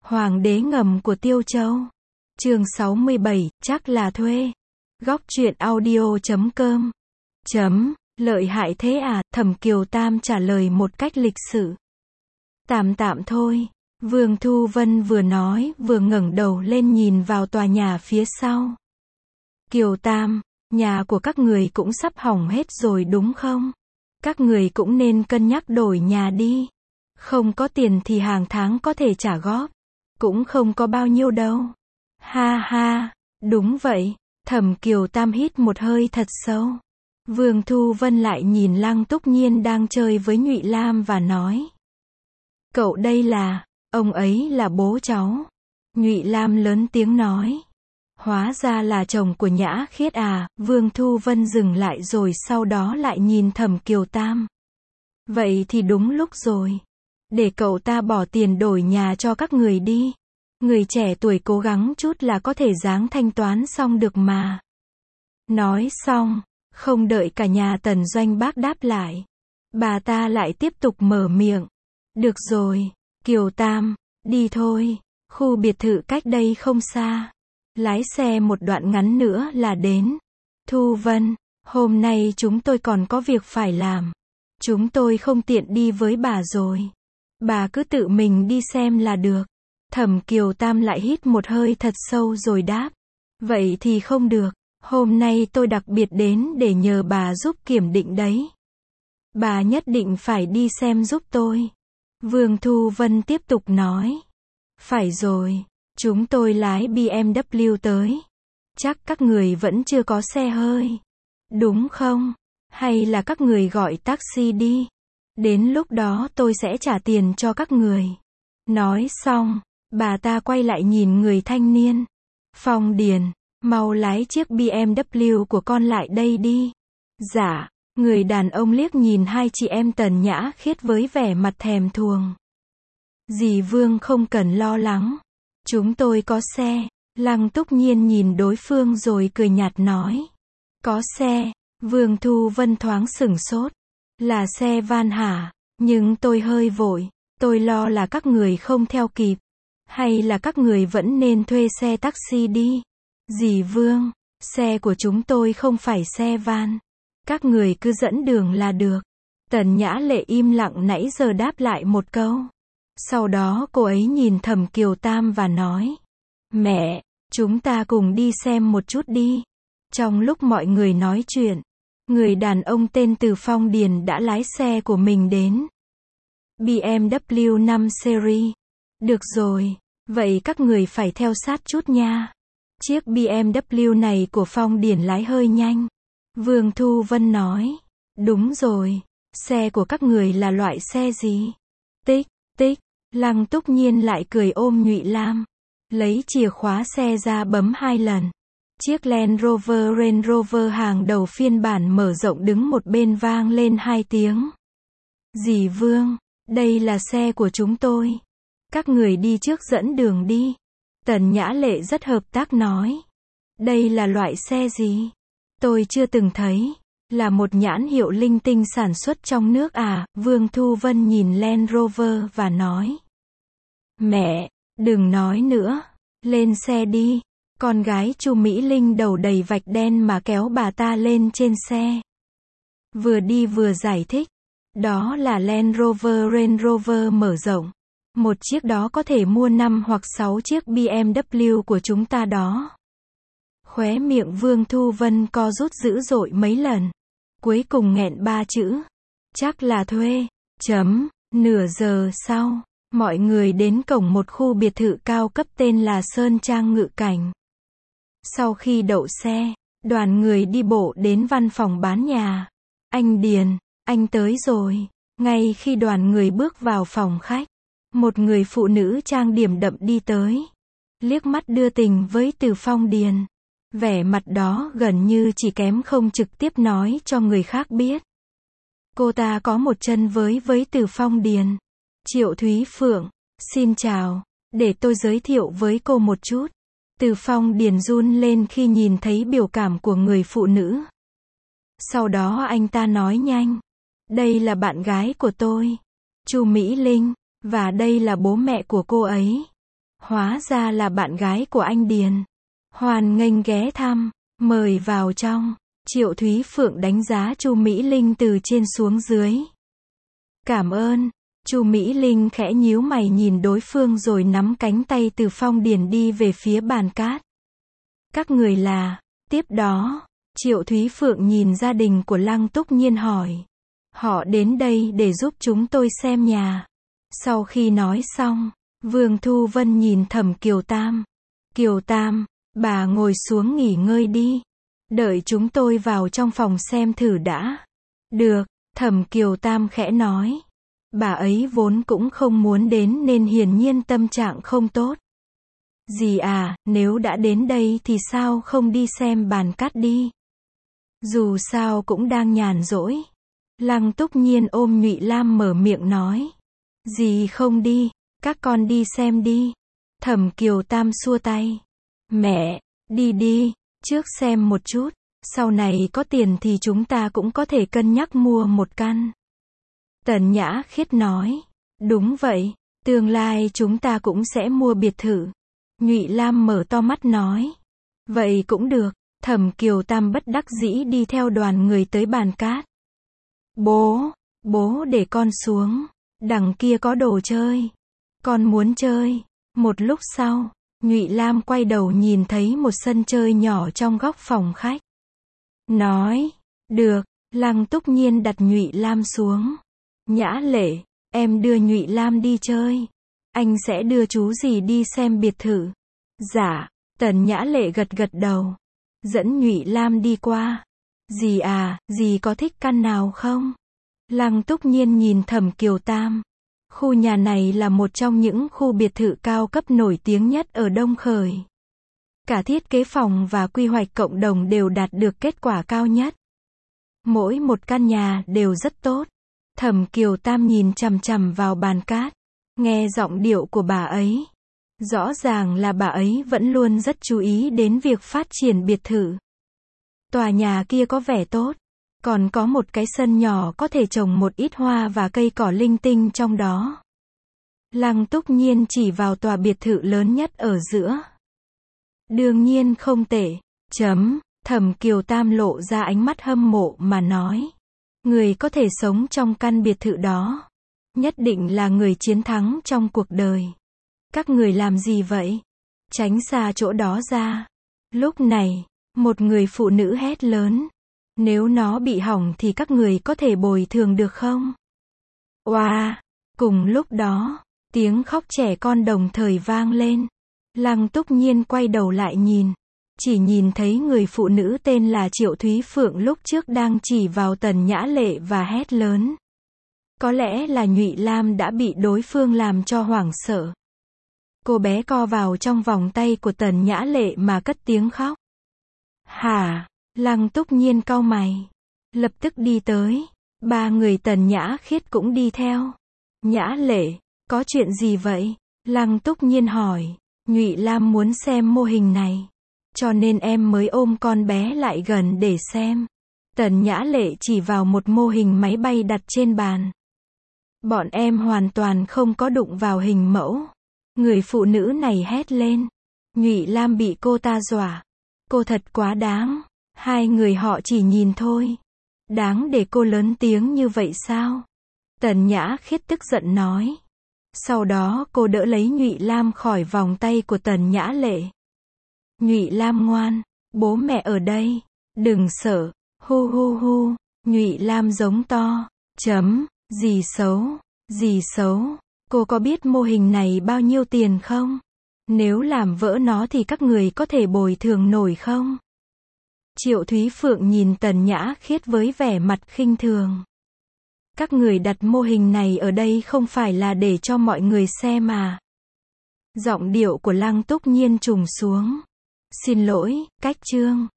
Hoàng đế ngầm của Tiêu Châu. Chương 67, chắc là thuê. Góc truyện audio.com. Lợi hại thế à? Thẩm Kiều Tam trả lời một cách lịch sự. Tạm tạm thôi. Vương Thu Vân vừa nói, vừa ngẩng đầu lên nhìn vào tòa nhà phía sau. Kiều Tam, nhà của các người cũng sắp hỏng hết rồi đúng không? Các người cũng nên cân nhắc đổi nhà đi. Không có tiền thì hàng tháng có thể trả góp. Cũng không có bao nhiêu đâu. Ha ha, đúng vậy. Thẩm Kiều Tam hít một hơi thật sâu. Vương Thu Vân lại nhìn Lăng Túc Nhiên đang chơi với Nhụy Lam và nói. Cậu đây là, ông ấy là bố cháu. Nhụy Lam lớn tiếng nói. Hóa ra là chồng của Nhã Khiết à? Vương Thu Vân dừng lại rồi sau đó lại nhìn Thẩm Kiều Tam. Vậy thì đúng lúc rồi. Để cậu ta bỏ tiền đổi nhà cho các người đi. Người trẻ tuổi cố gắng chút là có thể ráng thanh toán xong được mà. Nói xong, không đợi cả nhà Tần Doanh Bác đáp lại. Bà ta lại tiếp tục mở miệng. Được rồi, Kiều Tam, đi thôi. Khu biệt thự cách đây không xa. Lái xe một đoạn ngắn nữa là đến. Thu Vân, hôm nay chúng tôi còn có việc phải làm. Chúng tôi không tiện đi với bà rồi. Bà cứ tự mình đi xem là được. Thẩm Kiều Tam lại hít một hơi thật sâu rồi đáp. Vậy thì không được. Hôm nay tôi đặc biệt đến để nhờ bà giúp kiểm định đấy. Bà nhất định phải đi xem giúp tôi. Vương Thu Vân tiếp tục nói. Phải rồi, chúng tôi lái BMW tới. Chắc các người vẫn chưa có xe hơi. Đúng không? Hay là các người gọi taxi đi. Đến lúc đó tôi sẽ trả tiền cho các người. Nói xong, bà ta quay lại nhìn người thanh niên. Phong Điền, mau lái chiếc BMW của con lại đây đi. Dạ, người đàn ông liếc nhìn hai chị em Tần Nhã Khiết với vẻ mặt thèm thuồng. Dì Vương không cần lo lắng. Chúng tôi có xe. Lăng Túc Nhiên nhìn đối phương rồi cười nhạt nói. Có xe. Vương Thu Vân thoáng sửng sốt. Là xe van hả? Nhưng tôi hơi vội. Tôi lo là các người không theo kịp. Hay là các người vẫn nên thuê xe taxi đi. Dì Vương, xe của chúng tôi không phải xe van. Các người cứ dẫn đường là được. Tần Nhã Lệ im lặng nãy giờ đáp lại một câu. Sau đó cô ấy nhìn Thẩm Kiều Tam và nói. Mẹ, chúng ta cùng đi xem một chút đi. Trong lúc mọi người nói chuyện, người đàn ông tên Từ Phong Điền đã lái xe của mình đến. BMW 5 Series. Được rồi, vậy các người phải theo sát chút nha. Chiếc BMW này của Phong Điền lái hơi nhanh. Vương Thu Vân nói. Đúng rồi, xe của các người là loại xe gì? Tích, tích, Lăng Túc Nhiên lại cười ôm Nhụy Lam. Lấy chìa khóa xe ra bấm 2 lần. Chiếc Land Rover hàng đầu phiên bản mở rộng đứng một bên vang lên 2 tiếng. Dì Vương, đây là xe của chúng tôi. Các người đi trước dẫn đường đi. Tần Nhã Lệ rất hợp tác nói. Đây là loại xe gì? Tôi chưa từng thấy. Là một nhãn hiệu linh tinh sản xuất trong nước à? Vương Thu Vân nhìn Land Rover và nói. Mẹ, đừng nói nữa. Lên xe đi. Con gái Chu Mỹ Linh đầu đầy vạch đen mà kéo bà ta lên trên xe. Vừa đi vừa giải thích. Đó là Land Rover Range Rover mở rộng. Một chiếc đó có thể mua 5 hoặc 6 chiếc BMW của chúng ta đó. Khóe miệng Vương Thu Vân co rút dữ dội mấy lần. Cuối cùng nghẹn 3 chữ. Chắc là thuê. Nửa giờ sau, mọi người đến cổng một khu biệt thự cao cấp tên là Sơn Trang Ngự Cảnh. Sau khi đậu xe, đoàn người đi bộ đến văn phòng bán nhà. Anh Điền, anh tới rồi. Ngay khi đoàn người bước vào phòng khách, một người phụ nữ trang điểm đậm đi tới. Liếc mắt đưa tình với Từ Phong Điền. Vẻ mặt đó gần như chỉ kém không trực tiếp nói cho người khác biết. Cô ta có một chân với Từ Phong Điền. Triệu Thúy Phượng, xin chào. Để tôi giới thiệu với cô một chút. Từ Phong Điền run lên khi nhìn thấy biểu cảm của người phụ nữ. Sau đó anh ta nói nhanh. Đây là bạn gái của tôi. Chu Mỹ Linh. Và đây là bố mẹ của cô ấy. Hóa ra là bạn gái của anh Điền. Hoan nghênh ghé thăm, mời vào trong. Triệu Thúy Phượng đánh giá Chu Mỹ Linh từ trên xuống dưới. Cảm ơn. Chu Mỹ Linh khẽ nhíu mày nhìn đối phương rồi nắm cánh tay Từ Phong Điền đi về phía bàn cát. Các người là, tiếp đó, Triệu Thúy Phượng nhìn gia đình của Lăng Túc Nhiên hỏi. Họ đến đây để giúp chúng tôi xem nhà. Sau khi nói xong, Vương Thu Vân nhìn Thẩm Kiều Tam. Kiều Tam, bà ngồi xuống nghỉ ngơi đi. Đợi chúng tôi vào trong phòng xem thử đã. Được, Thẩm Kiều Tam khẽ nói. Bà ấy vốn cũng không muốn đến nên hiển nhiên tâm trạng không tốt. Dì à, nếu đã đến đây thì sao không đi xem bàn cát đi? Dù sao cũng đang nhàn rỗi. Lăng Túc Nhiên ôm Nhụy Lam mở miệng nói. Dì không đi, các con đi xem đi. Thẩm Kiều Tam xua tay. Mẹ, đi đi, trước xem một chút, sau này có tiền thì chúng ta cũng có thể cân nhắc mua một căn. Tần Nhã Khiết nói. Đúng vậy, tương lai chúng ta cũng sẽ mua biệt thự. Nhụy Lam mở to mắt nói. Vậy cũng được. Thẩm Kiều Tam bất đắc dĩ đi theo đoàn người tới bàn cát. Bố để con xuống. Đằng kia có đồ chơi. Con muốn chơi. Một lúc sau, Nhụy Lam quay đầu nhìn thấy một sân chơi nhỏ trong góc phòng khách. Nói, được, Lăng Túc Nhiên đặt Nhụy Lam xuống. Nhã Lệ, em đưa Nhụy Lam đi chơi. Anh sẽ đưa chú dì đi xem biệt thự. Dạ, Tần Nhã Lệ gật gật đầu. Dẫn Nhụy Lam đi qua. Dì à, dì có thích căn nào không? Lăng Túc Nhiên nhìn Thẩm Kiều Tam. Khu nhà này là một trong những khu biệt thự cao cấp nổi tiếng nhất ở Đông Khởi. Cả thiết kế phòng và quy hoạch cộng đồng đều đạt được kết quả cao nhất. Mỗi một căn nhà đều rất tốt. Thẩm Kiều Tam nhìn chằm chằm vào bàn cát. Nghe giọng điệu của bà ấy. Rõ ràng là bà ấy vẫn luôn rất chú ý đến việc phát triển biệt thự. Tòa nhà kia có vẻ tốt. Còn có một cái sân nhỏ có thể trồng một ít hoa và cây cỏ linh tinh trong đó. Lăng Túc Nhiên chỉ vào tòa biệt thự lớn nhất ở giữa. Đương nhiên không tệ. Thẩm Kiều Tam lộ ra ánh mắt hâm mộ mà nói. Người có thể sống trong căn biệt thự đó. Nhất định là người chiến thắng trong cuộc đời. Các người làm gì vậy? Tránh xa chỗ đó ra. Lúc này, một người phụ nữ hét lớn. Nếu nó bị hỏng thì các người có thể bồi thường được không? Oa! Cùng lúc đó, tiếng khóc trẻ con đồng thời vang lên. Lăng Túc Nhiên quay đầu lại nhìn. Chỉ nhìn thấy người phụ nữ tên là Triệu Thúy Phượng lúc trước đang chỉ vào Tần Nhã Lệ và hét lớn. Có lẽ là Nhụy Lam đã bị đối phương làm cho hoảng sợ. Cô bé co vào trong vòng tay của Tần Nhã Lệ mà cất tiếng khóc. Hả? Lăng Túc Nhiên cau mày. Lập tức đi tới. Ba người Tần Nhã Khiết cũng đi theo. Nhã Lệ, có chuyện gì vậy? Lăng Túc Nhiên hỏi. Nhụy Lam muốn xem mô hình này. Cho nên em mới ôm con bé lại gần để xem. Tần Nhã Lệ chỉ vào một mô hình máy bay đặt trên bàn. Bọn em hoàn toàn không có đụng vào hình mẫu. Người phụ nữ này hét lên. Nhụy Lam bị cô ta dọa. Cô thật quá đáng. Hai người họ chỉ nhìn thôi. Đáng để cô lớn tiếng như vậy sao? Tần Nhã Khiết tức giận nói. Sau đó cô đỡ lấy Nhụy Lam khỏi vòng tay của Tần Nhã Lệ. Nhụy Lam ngoan, bố mẹ ở đây, đừng sợ, hu hu hu. Nhụy Lam giống to. Dì xấu, cô có biết mô hình này bao nhiêu tiền không? Nếu làm vỡ nó thì các người có thể bồi thường nổi không? Triệu Thúy Phượng nhìn Tần Nhã Khiết với vẻ mặt khinh thường. Các người đặt mô hình này ở đây không phải là để cho mọi người xem à? Giọng điệu của Lăng Túc Nhiên trùng xuống. Xin lỗi, cách chương.